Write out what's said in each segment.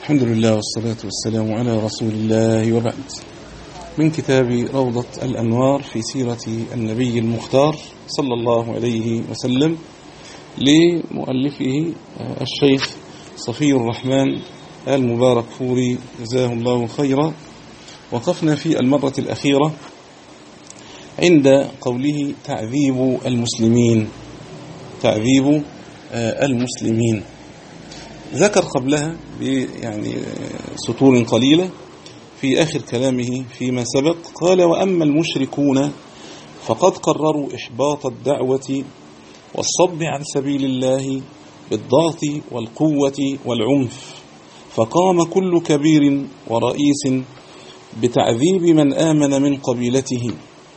الحمد لله والصلاة والسلام على رسول الله وبعد. من كتاب روضة الأنوار في سيرة النبي المختار صلى الله عليه وسلم لمؤلفه الشيخ صفي الرحمن المبارك فوري جزاه الله خيرا. وقفنا في المرة الأخيرة عند قوله تعذيب المسلمين. ذكر قبلها سطور قليلة في آخر كلامه فيما سبق، قال: وأما المشركون فقد قرروا إحباط الدعوة والصد عن سبيل الله بالضغط والقوة والعنف، فقام كل كبير ورئيس بتعذيب من آمن من قبيلته،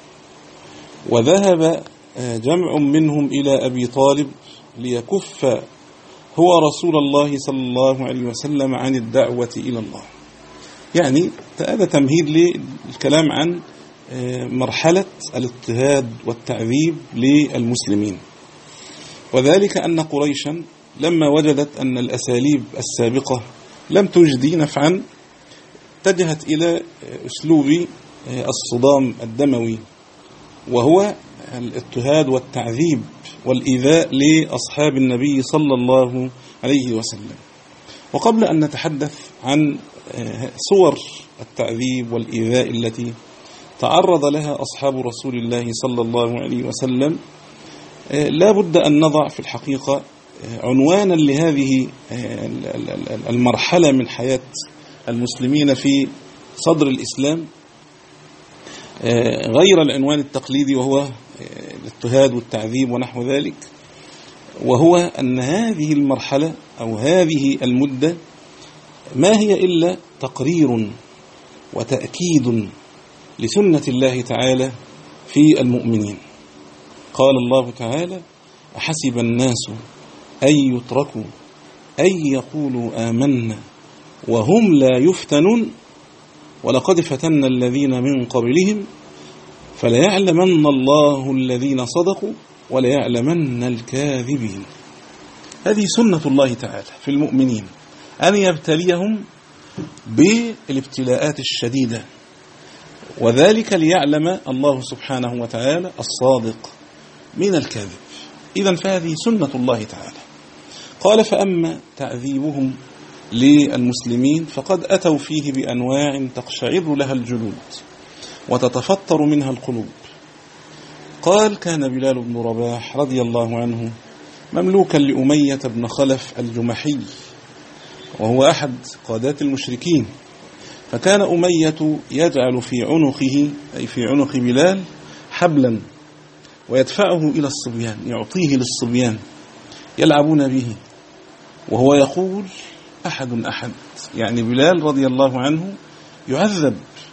وذهب جمع منهم إلى أبي طالب ليكف هو رسول الله صلى الله عليه وسلم عن الدعوة إلى الله. يعني هذا تمهيد للكلام عن مرحلة الاضطهاد والتعذيب للمسلمين، وذلك أن قريشا لما وجدت أن الأساليب السابقة لم تجدي نفعا اتجهت إلى أسلوب الصدام الدموي، وهو الاضطهاد والتعذيب والإيذاء لأصحاب النبي صلى الله عليه وسلم. وقبل أن نتحدث عن صور التعذيب والإيذاء التي تعرض لها أصحاب رسول الله صلى الله عليه وسلم، لا بد أن نضع في الحقيقة عنوانا لهذه المرحلة من حياة المسلمين في صدر الإسلام، غير العنوان التقليدي وهو الاضطهاد والتعذيب ونحو ذلك، وهو أن هذه المرحلة أو هذه المدة ما هي إلا تقرير وتأكيد لسنة الله تعالى في المؤمنين. قال الله تعالى: أحسب الناس أن يتركوا أن يقولوا آمنا وهم لا يفتنون ولقد فتنا الذين من قبلهم فليعلمن الله الذين صدقوا وليعلمن الكاذبين. هذه سنة الله تعالى في المؤمنين، أن يبتليهم بالابتلاءات الشديدة، وذلك ليعلم الله سبحانه وتعالى الصادق من الكاذب. إذن فهذه سنة الله تعالى. قال: فأما تعذيبهم للمسلمين فقد أتوا فيه بأنواع تقشعر لها الجلود وتتفطر منها القلوب. قال: كان بلال بن رباح رضي الله عنه مملوكا لأمية بن خلف الجمحي، وهو أحد قادات المشركين، فكان أمية يجعل في عنقه أي في عنق بلال حبلا ويدفعه إلى الصبيان، يعطيه للصبيان يلعبون به، وهو يقول: أحد أحد. يعني بلال رضي الله عنه يعذب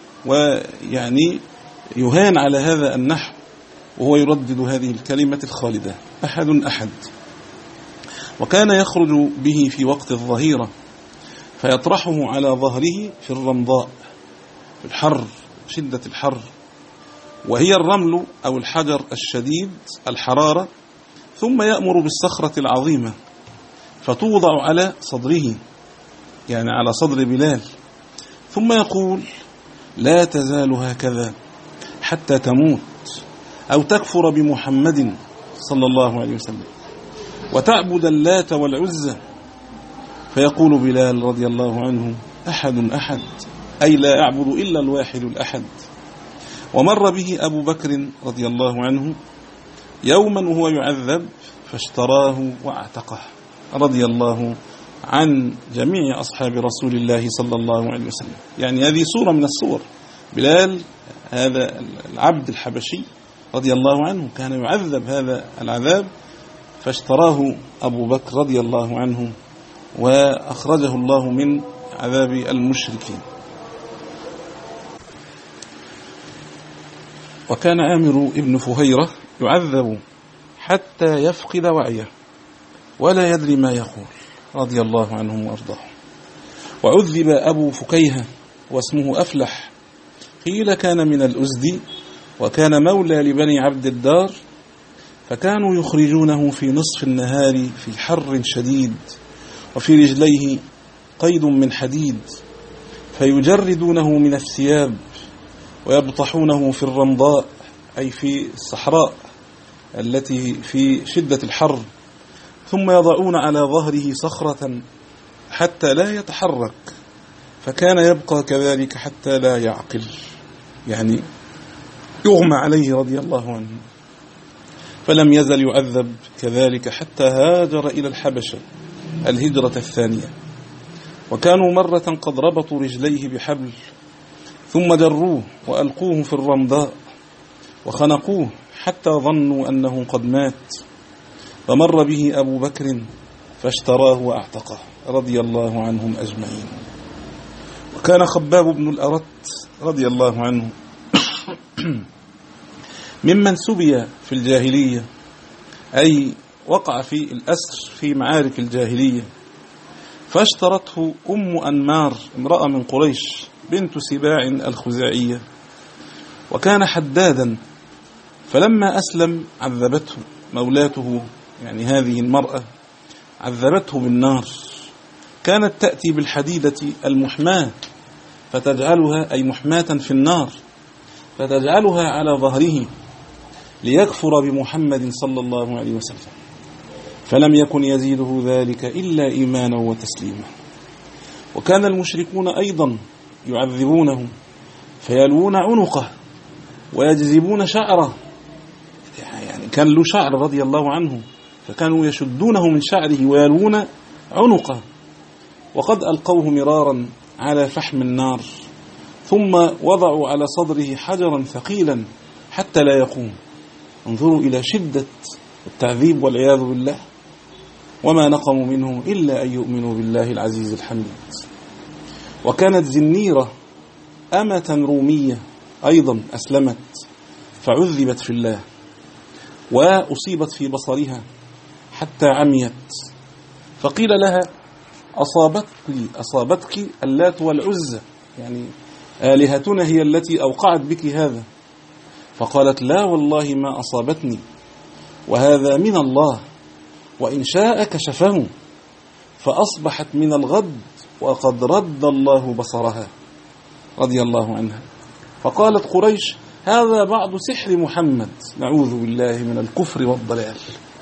ويعني يهان على هذا النحو، وهو يردد هذه الكلمة الخالدة: أحد أحد. وكان يخرج به في وقت الظهيرة فيطرحه على ظهره في الرمضاء في الحر، شدة الحر، وهي الرمل أو الحجر الشديد الحرارة، ثم يأمر بالصخرة العظيمة فتوضع على صدره، يعني على صدر بلال، ثم يقول: لا تزال هكذا حتى تموت أو تكفر بمحمد صلى الله عليه وسلم وتعبد اللات والعزى. فيقول بلال رضي الله عنه: أحد أحد، أي لا أعبد إلا الواحد الأحد. ومر به أبو بكر رضي الله عنه يوما وهو يعذب فاشتراه واعتقه رضي الله عن جميع أصحاب رسول الله صلى الله عليه وسلم. يعني هذه صورة من الصور. بلال هذا العبد الحبشي رضي الله عنه كان يعذب هذا العذاب، فاشتراه أبو بكر رضي الله عنه وأخرجه الله من عذاب المشركين. وكان عامر ابن فهيرة يعذب حتى يفقد وعيه ولا يدري ما يقول رضي الله عنهم وأرضاهم. وعذب أبو فكيهة واسمه أفلح، قيل كان من الأزدي وكان مولى لبني عبد الدار، فكانوا يخرجونه في نصف النهار في حر شديد وفي رجليه قيد من حديد فيجردونه من الثياب ويبطحونه في الرمضاء، أي في الصحراء التي في شدة الحر، ثم يضعون على ظهره صخرة حتى لا يتحرك، فكان يبقى كذلك حتى لا يعقل، يعني يغمى عليه رضي الله عنه. فلم يزل يعذب كذلك حتى هاجر إلى الحبشة الهجرة الثانية. وكانوا مرة قد ربطوا رجليه بحبل ثم جروه وألقوه في الرمضاء وخنقوه حتى ظنوا أنه قد مات، فمر به أبو بكر فاشتراه وأعتقه رضي الله عنهم أجمعين. وكان خباب بن الأرت رضي الله عنه ممن سبي في الجاهلية، أي وقع في الأسر في معارك الجاهلية، فاشترته أم أنمار امرأة من قريش بنت سباع الخزاعية، وكان حدادا، فلما أسلم عذبته مولاته، يعني هذه المرأة عذبته بالنار. كانت تأتي بالحديدة المحماة فتجعلها، أي محماة في النار، فتجعلها على ظهره ليكفر بمحمد صلى الله عليه وسلم، فلم يكن يزيده ذلك إلا إيمانا وتسليما. وكان المشركون أيضا يعذبونه فيلوون عنقه ويجذبون شعره، يعني كان له شعر رضي الله عنه، فكانوا يشدونه من شعره ويلوون عنقه. وقد ألقوه مرارا على فحم النار، ثم وضعوا على صدره حجرا ثقيلا حتى لا يقوم. انظروا إلى شدة التعذيب والعياذ بالله. وما نقموا منهم إلا أن يؤمنوا بالله العزيز الحميد. وكانت زنيرة أمة رومية أيضا أسلمت فعذبت في الله، وأصيبت في بصرها حتى عميت، فقيل لها أصابتك اللات والعزى، يعني آلهتنا هي التي أوقعت بك هذا. فقالت لا والله ما أصابتني، وهذا من الله، وإن شاء كشفه. فأصبحت من الغد وقد رد الله بصرها رضي الله عنها. فقالت قريش هذا بعض سحر محمد، نعوذ بالله من الكفر والضلال.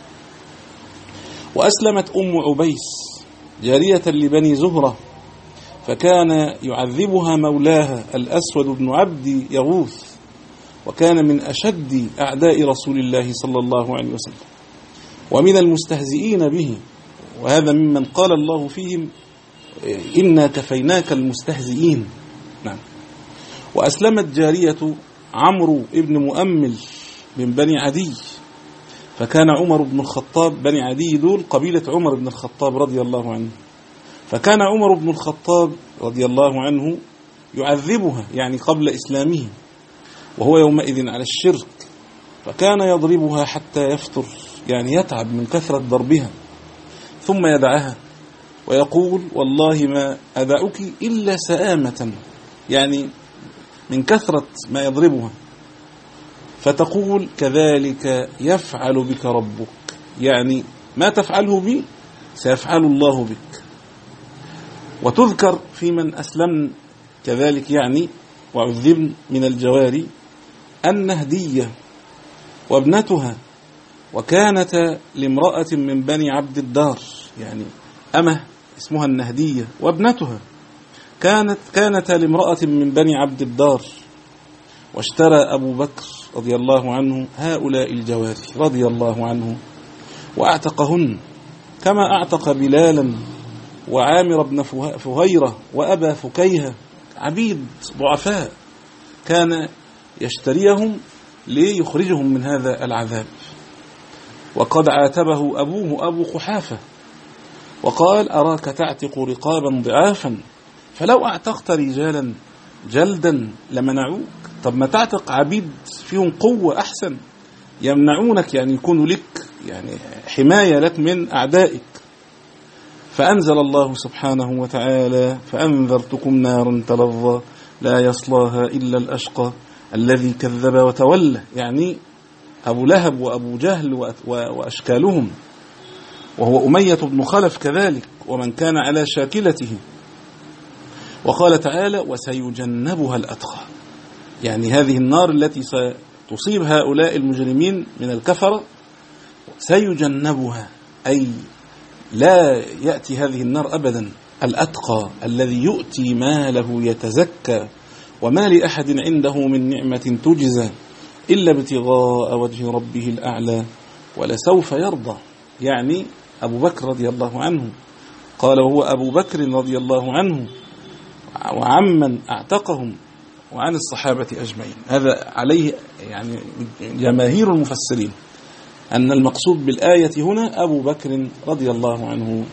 وأسلمت أم عبيس جارية لبني زهرة، فكان يعذبها مولاها الأسود بن عبد يغوث، وكان من أشد أعداء رسول الله صلى الله عليه وسلم ومن المستهزئين به، وهذا ممن قال الله فيهم إنا كفيناك المستهزئين. نعم. وأسلمت جارية عمرو ابن مؤمل من بني عدي، فكان عمر بن الخطاب، بني عدي دول قبيلة عمر بن الخطاب رضي الله عنه، فكان عمر بن الخطاب رضي الله عنه يعذبها يعني قبل إسلامه، وهو يومئذ على الشرك، فكان يضربها حتى يفتر، يعني يتعب من كثرة ضربها، ثم يدعها ويقول والله ما أدعك إلا سآمة، يعني من كثرة ما يضربها، فتقول كذلك يفعل بك ربك، يعني ما تفعله بي سيفعل الله بك. وتذكر في من أسلم كذلك يعني وعذبن من الجواري النهدية وابنتها، وكانت لامرأة من بني عبد الدار، يعني أمه اسمها النهدية، وابنتها كانت لامرأة من بني عبد الدار، واشترى أبو بكر رضي الله عنه هؤلاء الجواري رضي الله عنه وأعتقهن، كما أعتق بلالا وعامر بن فهيرة وأبا فكيهة، عبيد ضعفاء كان يشتريهم ليخرجهم من هذا العذاب. وقد عاتبه أبوه أبو قحافة وقال أراك تعتق رقابا ضعافا، فلو أعتقت رجالا جلدا لمنعوك. طب ما تعتق عبيد فيهم قوة أحسن، يمنعونك، يعني يكونوا لك يعني حماية لك من أعدائك. فأنزل الله سبحانه وتعالى فأنذرتكم نارا تلظى لا يصلاها إلا الأشقى الذي كذب وتولى، يعني أبو لهب وأبو جهل وأشكالهم، وهو أمية بن خلف كذلك، ومن كان على شاكلته وقال تعالى وسيجنبها الأتقى، يعني هذه النار التي ستصيب هؤلاء المجرمين من الكفرة سيجنبها، أي لا يأتي هذه النار أبدا الأتقى الذي يؤتي ماله يتزكى وما لأحد عنده من نعمة تجزى إلا ابتغاء وجه ربه الأعلى ولسوف يرضى. يعني أبو بكر رضي الله عنه، قال وهو أبو بكر رضي الله عنه وعمن أعتقهم وعن الصحابة أجمعين. هذا عليه يعني جماهير المفسرين أن المقصود بالآية هنا أبو بكر رضي الله عنه.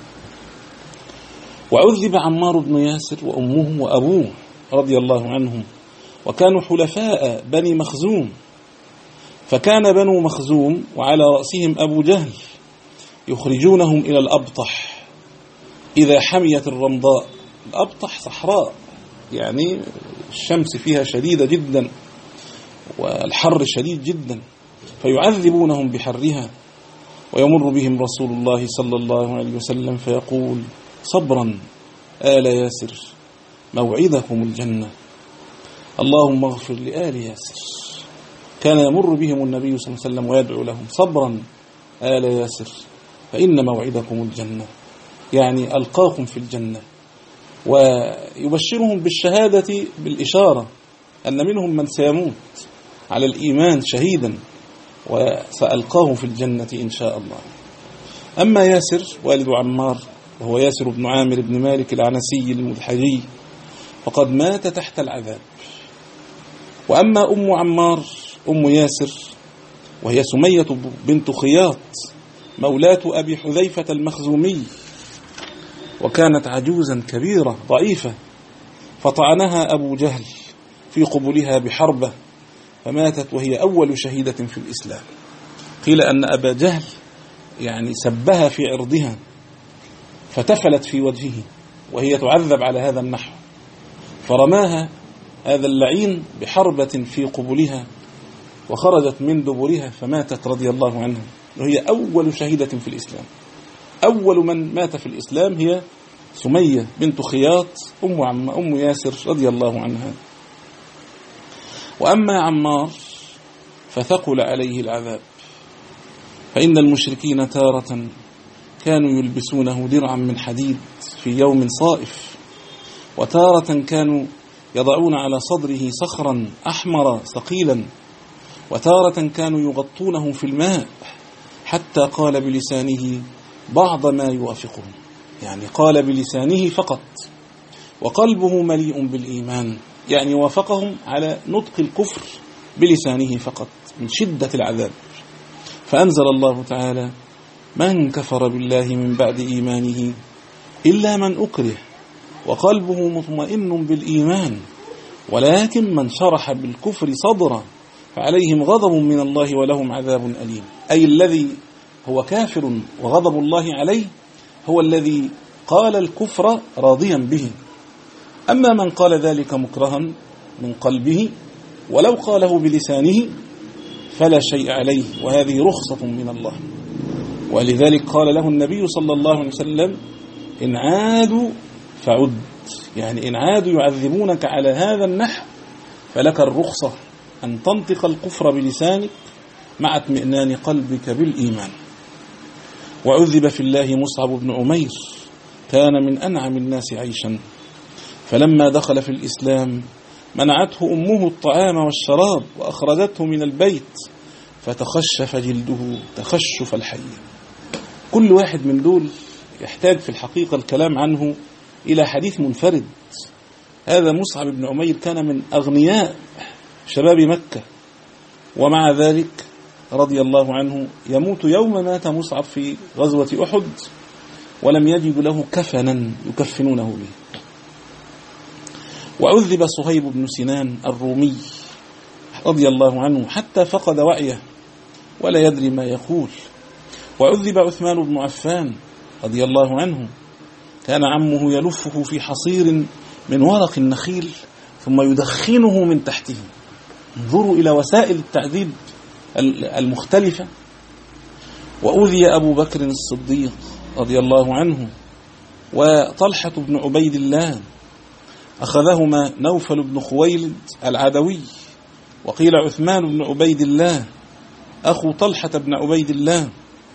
وعذب عمار بن ياسر وأمه وأبوه رضي الله عنهم، وكانوا حلفاء بني مخزوم، فكان بنو مخزوم وعلى رأسهم أبو جهل يخرجونهم إلى الأبطح إذا حميت الرمضاء. الأبطح صحراء، يعني الشمس فيها شديدة جدا والحر شديد جدا، فيعذبونهم بحرها. ويمر بهم رسول الله صلى الله عليه وسلم فيقول صبرا آل ياسر موعدكم الجنة، اللهم اغفر لآل ياسر. كان يمر بهم النبي صلى الله عليه وسلم ويدعو لهم صبرا آل ياسر فإن موعدكم الجنة، يعني ألقاكم في الجنة، ويبشرهم بالشهادة بالإشارة أن منهم من سيموت على الإيمان شهيدا وسألقاه في الجنة إن شاء الله. أما ياسر والد عمار وهو ياسر بن عامر بن مالك العنسي المذحجي فقد مات تحت العذاب. وأما أم عمار أم ياسر وهي سمية بنت خياط مولاة أبي حذيفة المخزومي، وكانت عجوزا كبيرة ضعيفة، فطعنها أبو جهل في قبلها بحربة فماتت وهي أول شهيدة في الإسلام. قيل أن أبا جهل يعني سبها في عرضها فتفلت في وجهه وهي تعذب على هذا النحو، فرماها هذا اللعين بحربة في قبلها وخرجت من دبرها فماتت رضي الله عنها، وهي أول شهيدة في الإسلام. أول من مات في الإسلام هي سمية بنت خياط أم ياسر رضي الله عنها. وأما عمار فثقل عليه العذاب، فإن المشركين تارة كانوا يلبسونه درعا من حديد في يوم صائف، وتارة كانوا يضعون على صدره صخرا أحمر ثقيلا، وتارة كانوا يغطونه في الماء حتى قال بلسانه بعض ما يوافقه، يعني قال بلسانه فقط وقلبه مليء بالإيمان، يعني وافقهم على نطق الكفر بلسانه فقط من شدة العذاب. فأنزل الله تعالى من كفر بالله من بعد إيمانه إلا من أكره وقلبه مطمئن بالإيمان ولكن من شرح بالكفر صدرا فعليهم غضب من الله ولهم عذاب أليم. أي الذي هو كافر وغضب الله عليه هو الذي قال الكفر راضيا به. أما من قال ذلك مكرها من قلبه ولو قاله بلسانه فلا شيء عليه، وهذه رخصة من الله. ولذلك قال له النبي صلى الله عليه وسلم إن عادوا فعد، يعني إن عادوا يعذبونك على هذا النحو فلك الرخصة أن تنطق الكفر بلسانك مع اطمئنان قلبك بالإيمان. وعذب في الله مصعب بن عمير كان من أنعم الناس عيشا، فلما دخل في الإسلام منعته أمه الطعام والشراب وأخرجته من البيت فتخشف جلده تخشف الحي. كل واحد من دول يحتاج في الحقيقة الكلام عنه إلى حديث منفرد. هذا مصعب بن عمير كان من أغنياء شباب مكة، ومع ذلك رضي الله عنه يموت يوم مات مصعب في غزوة أحد ولم يجد له كفنا يكفنونه به. وعذب صهيب بن سنان الرومي رضي الله عنه حتى فقد وعيه ولا يدري ما يقول. وعذب عثمان بن عفان رضي الله عنه، كان عمه يلفه في حصير من ورق النخيل ثم يدخنه من تحته. انظروا إلى وسائل التعذيب المختلفة. وأوذي أبو بكر الصديق رضي الله عنه وطلحة بن عبيد الله أخذهما نوفل بن خويلد العدوي، وقيل عثمان بن عبيد الله أخو طلحة بن عبيد الله،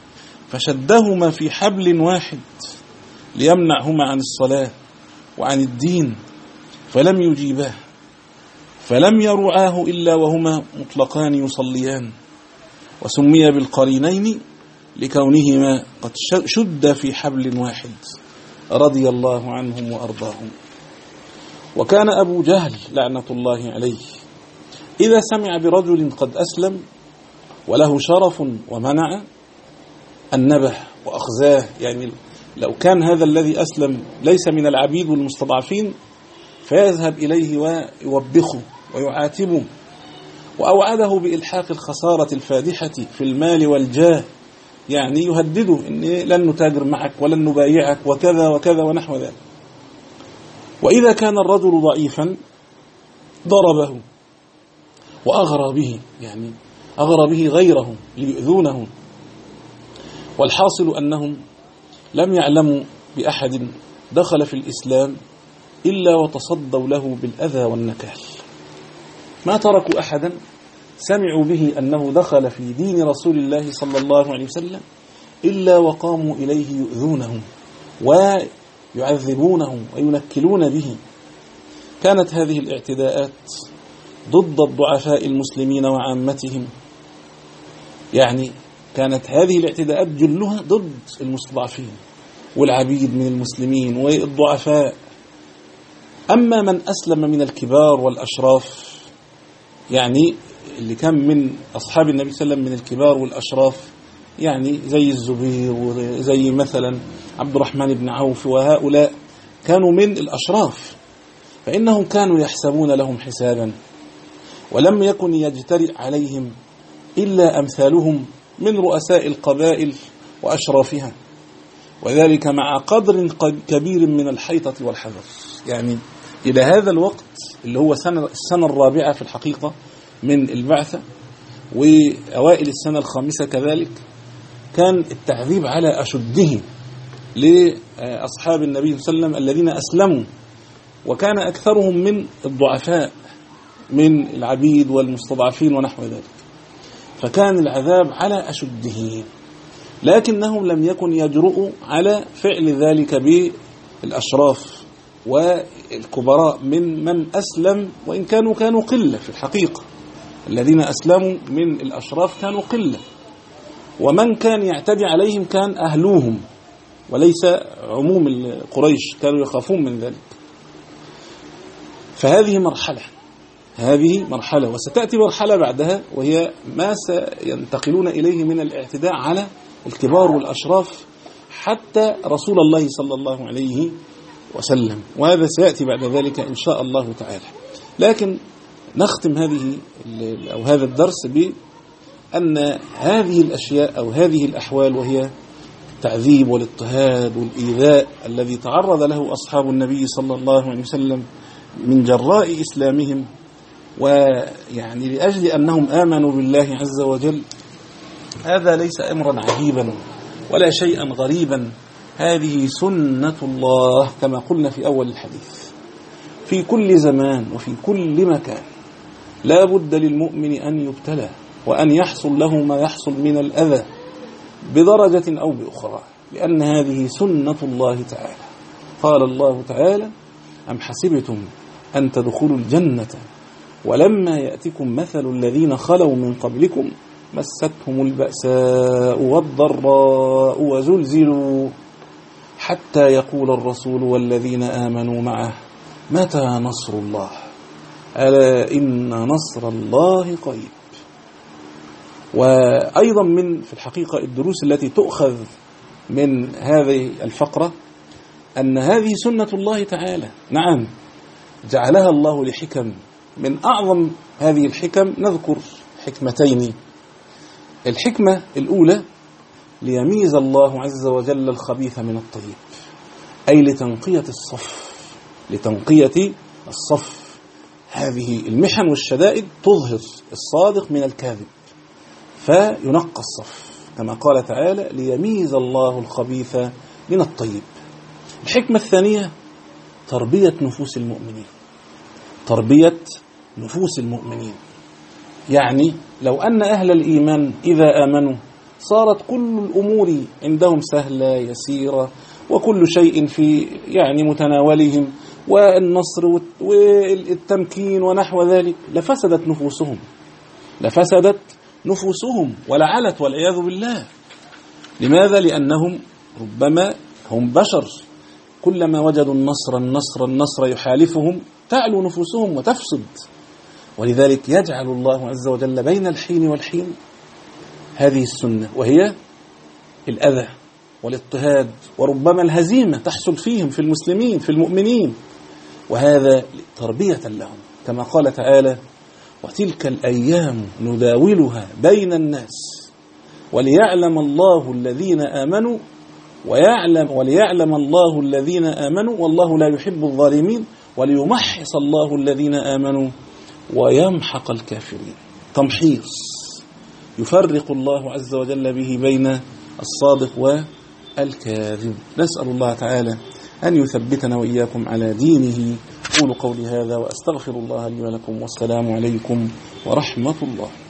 فشدهما في حبل واحد ليمنعهما عن الصلاة وعن الدين، فلم يجيباه، فلم يرعاه إلا وهما مطلقان يصليان، وسمي بالقرينين لكونهما قد شد في حبل واحد، رضي الله عنهم وأرضاهم. وكان أبو جهل لعنة الله عليه إذا سمع برجل قد أسلم وله شرف ومنع النبه وأخزاه، يعني لو كان هذا الذي أسلم ليس من العبيد والمستضعفين فيذهب إليه ويوبخه ويعاتبه، وأوعده بإلحاق الخسارة الفادحة في المال والجاه، يعني يهدده إن لن نتاجر معك ولن نبايعك وكذا وكذا ونحو ذلك. وإذا كان الرجل ضعيفا ضربه وأغرى به، يعني أغرى به غيرهم ليؤذونه. والحاصل أنهم لم يعلموا بأحد دخل في الإسلام إلا وتصدوا له بالأذى والنكال، ما تركوا أحدا سمعوا به أنه دخل في دين رسول الله صلى الله عليه وسلم إلا وقاموا إليه يؤذونه ويعذبونه وينكلون به. كانت هذه الاعتداءات ضد الضعفاء المسلمين وعامتهم، يعني كانت هذه الاعتداءات جلها ضد المستضعفين والعبيد من المسلمين والضعفاء. أما من أسلم من الكبار والأشراف، يعني اللي كان من أصحاب النبي صلى الله عليه وسلم من الكبار والأشراف، يعني زي الزبير وزي مثلا عبد الرحمن بن عوف، وهؤلاء كانوا من الأشراف، فإنهم كانوا يحسبون لهم حسابا، ولم يكن يجترئ عليهم إلا أمثالهم من رؤساء القبائل وأشرافها، وذلك مع قدر كبير من الحيطة والحذر. يعني إلى هذا الوقت اللي هو السنة الرابعة في الحقيقة من البعثة، وأوائل السنة الخامسة كذلك، كان التعذيب على أشده لأصحاب النبي صلى الله عليه وسلم الذين أسلموا، وكان أكثرهم من الضعفاء من العبيد والمستضعفين ونحو ذلك، فكان العذاب على أشده، لكنهم لم يكن يجرؤوا على فعل ذلك بالأشراف والكبراء من أسلم، وإن كانوا قلة في الحقيقة. الذين أسلموا من الأشراف كانوا قلة، ومن كان يعتدي عليهم كان أهلوهم وليس عموم قريش، كانوا يخافون من ذلك. فهذه مرحلة، وستأتي مرحلة بعدها وهي ما سينتقلون إليه من الاعتداء على الكبار والأشراف حتى رسول الله صلى الله عليه وسلم، وهذا سيأتي بعد ذلك إن شاء الله تعالى. لكن نختم هذا الدرس بأن هذه الأشياء أو هذه الأحوال، وهي التعذيب والاضطهاد والإيذاء الذي تعرض له أصحاب النبي صلى الله عليه وسلم من جراء إسلامهم، ويعني لأجل أنهم آمنوا بالله عز وجل، هذا ليس أمرا عجيبا ولا شيئا غريبا، هذه سنة الله كما قلنا في أول الحديث، في كل زمان وفي كل مكان لا بد للمؤمن أن يبتلى وأن يحصل له ما يحصل من الأذى بدرجة أو بأخرى، لأن هذه سنة الله تعالى. قال الله تعالى: أم حسبتم أن تدخلوا الجنة ولما يأتكم مثل الذين خلوا من قبلكم مستهم البأساء والضراء وزلزلوا حتى يقول الرسول والذين آمنوا معه متى نصر الله ألا إن نصر الله قريب. وأيضا في الحقيقة الدروس التي تؤخذ من هذه الفقرة أن هذه سنة الله تعالى، نعم جعلها الله لحكم، من أعظم هذه الحكم نذكر حكمتين. الحكمة الأولى ليميز الله عز وجل الخبيث من الطيب، أي لتنقية الصف. هذه المحن والشدائد تظهر الصادق من الكاذب فينقى الصف، كما قال تعالى: ليميز الله الخبيث من الطيب. الحكمة الثانية تربية نفوس المؤمنين، تربية نفوس المؤمنين. يعني لو أن أهل الإيمان إذا آمنوا صارت كل الأمور عندهم سهلة يسيرة، وكل شيء في يعني متناولهم، والنصر والتمكين ونحو ذلك، لفسدت نفوسهم ولعنت والعياذ بالله. لماذا؟ لأنهم ربما هم بشر، كلما وجدوا النصر يحالفهم تعلو نفوسهم وتفسد. ولذلك يجعل الله عز وجل بين الحين والحين هذه السنة، وهي الأذى والاضطهاد، وربما الهزيمة تحصل فيهم في المسلمين في المؤمنين، وهذا تربية لهم. كما قال تعالى: وتلك الأيام نداولها بين الناس وليعلم الله الذين آمنوا والله لا يحب الظالمين وليمحص الله الذين آمنوا ويمحق الكافرين. تمحيص يفرق الله عز وجل به بين الصادق والكاذب. نسأل الله تعالى أن يثبتنا وإياكم على دينه. قولوا قولي هذا وأستغفر الله لي ولكم، والسلام عليكم ورحمة الله.